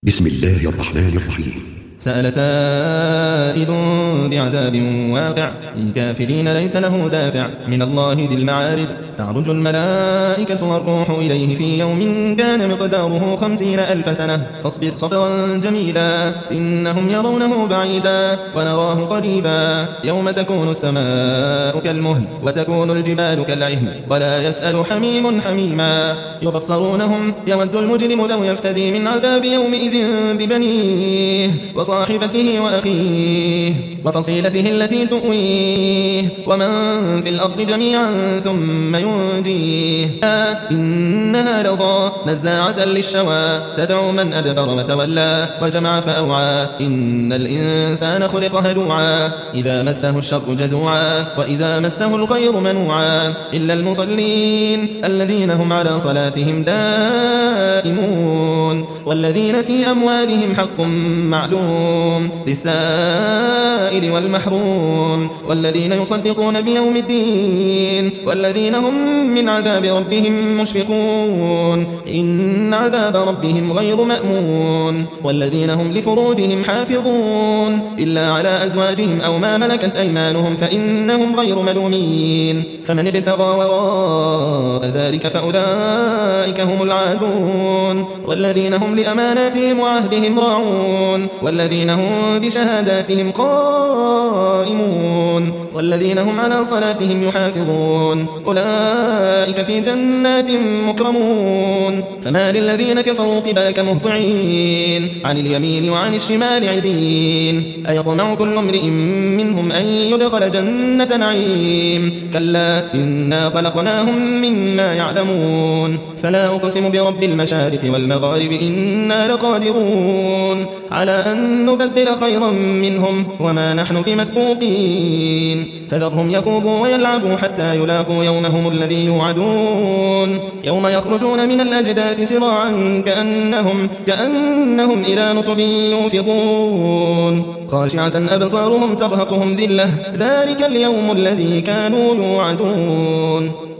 بسم الله الرحمن الرحيم. سأل سائل بعذاب واقع للكافرين ليس له دافع من الله ذي المعارج تعرج الملائكة والروح إليه في يوم كان مقداره 50,000 سنة فاصبر صبرا جميلا إنهم يرونه بعيدا ونراه قريبا يوم تكون السماء كالمهل وتكون الجبال كالعهن ولا يسأل حميم حميما يبصرونهم يود المجرم لو يفتدي من عذاب يومئذ ببنيه وصاحبته وأخيه وفصيلته التي تؤويه ومن في الأرض جميعا ثم ينجيه إنها لظى نزاعة للشوى تدعو من أدبر وتولى وجمع فأوعى إن الإنسان خلق هلوعا إذا مسه الشر جزوعا وإذا مسه الخير منوعا إلا المصلين الذين هم على صلاتهم دائمون والذين في أموالهم حق معلوم للسائل والمحروم والذين يصدقون بيوم الدين والذين هم من عذاب ربهم مشفقون إن عذاب ربهم غير مأمون والذين هم لفروجهم حافظون إلا على أزواجهم أو ما ملكت أيمانهم فإنهم غير ملومين فمن ابتغى وراء ذلك فأولئك هم العادون والذين هم لأماناتهم وعهدهم راعون والذين هم بشهاداتهم قائمون والذين هم على صلاتهم يحافظون أولئك في جنات مكرمون فما للذين كفروا قبلك مهطعين عن اليمين وعن الشمال عزين أيطمع كل امرئ منهم أن يدخل جنة نعيم كلا إنا خلقناهم مما يعلمون فلا أقسم برب المشارق والمغارب إنا لقادرون على أن نبدل خيرا منهم وما نحن بمسبوقين فذرهم يخوضوا ويلعبوا حتى يلاقوا يومهم الذي يوعدون يوم يخرجون من الأجداث سراعا كأنهم إلى نصب يوفضون خاشعة أبصارهم ترهقهم ذلة ذلك اليوم الذي كانوا يوعدون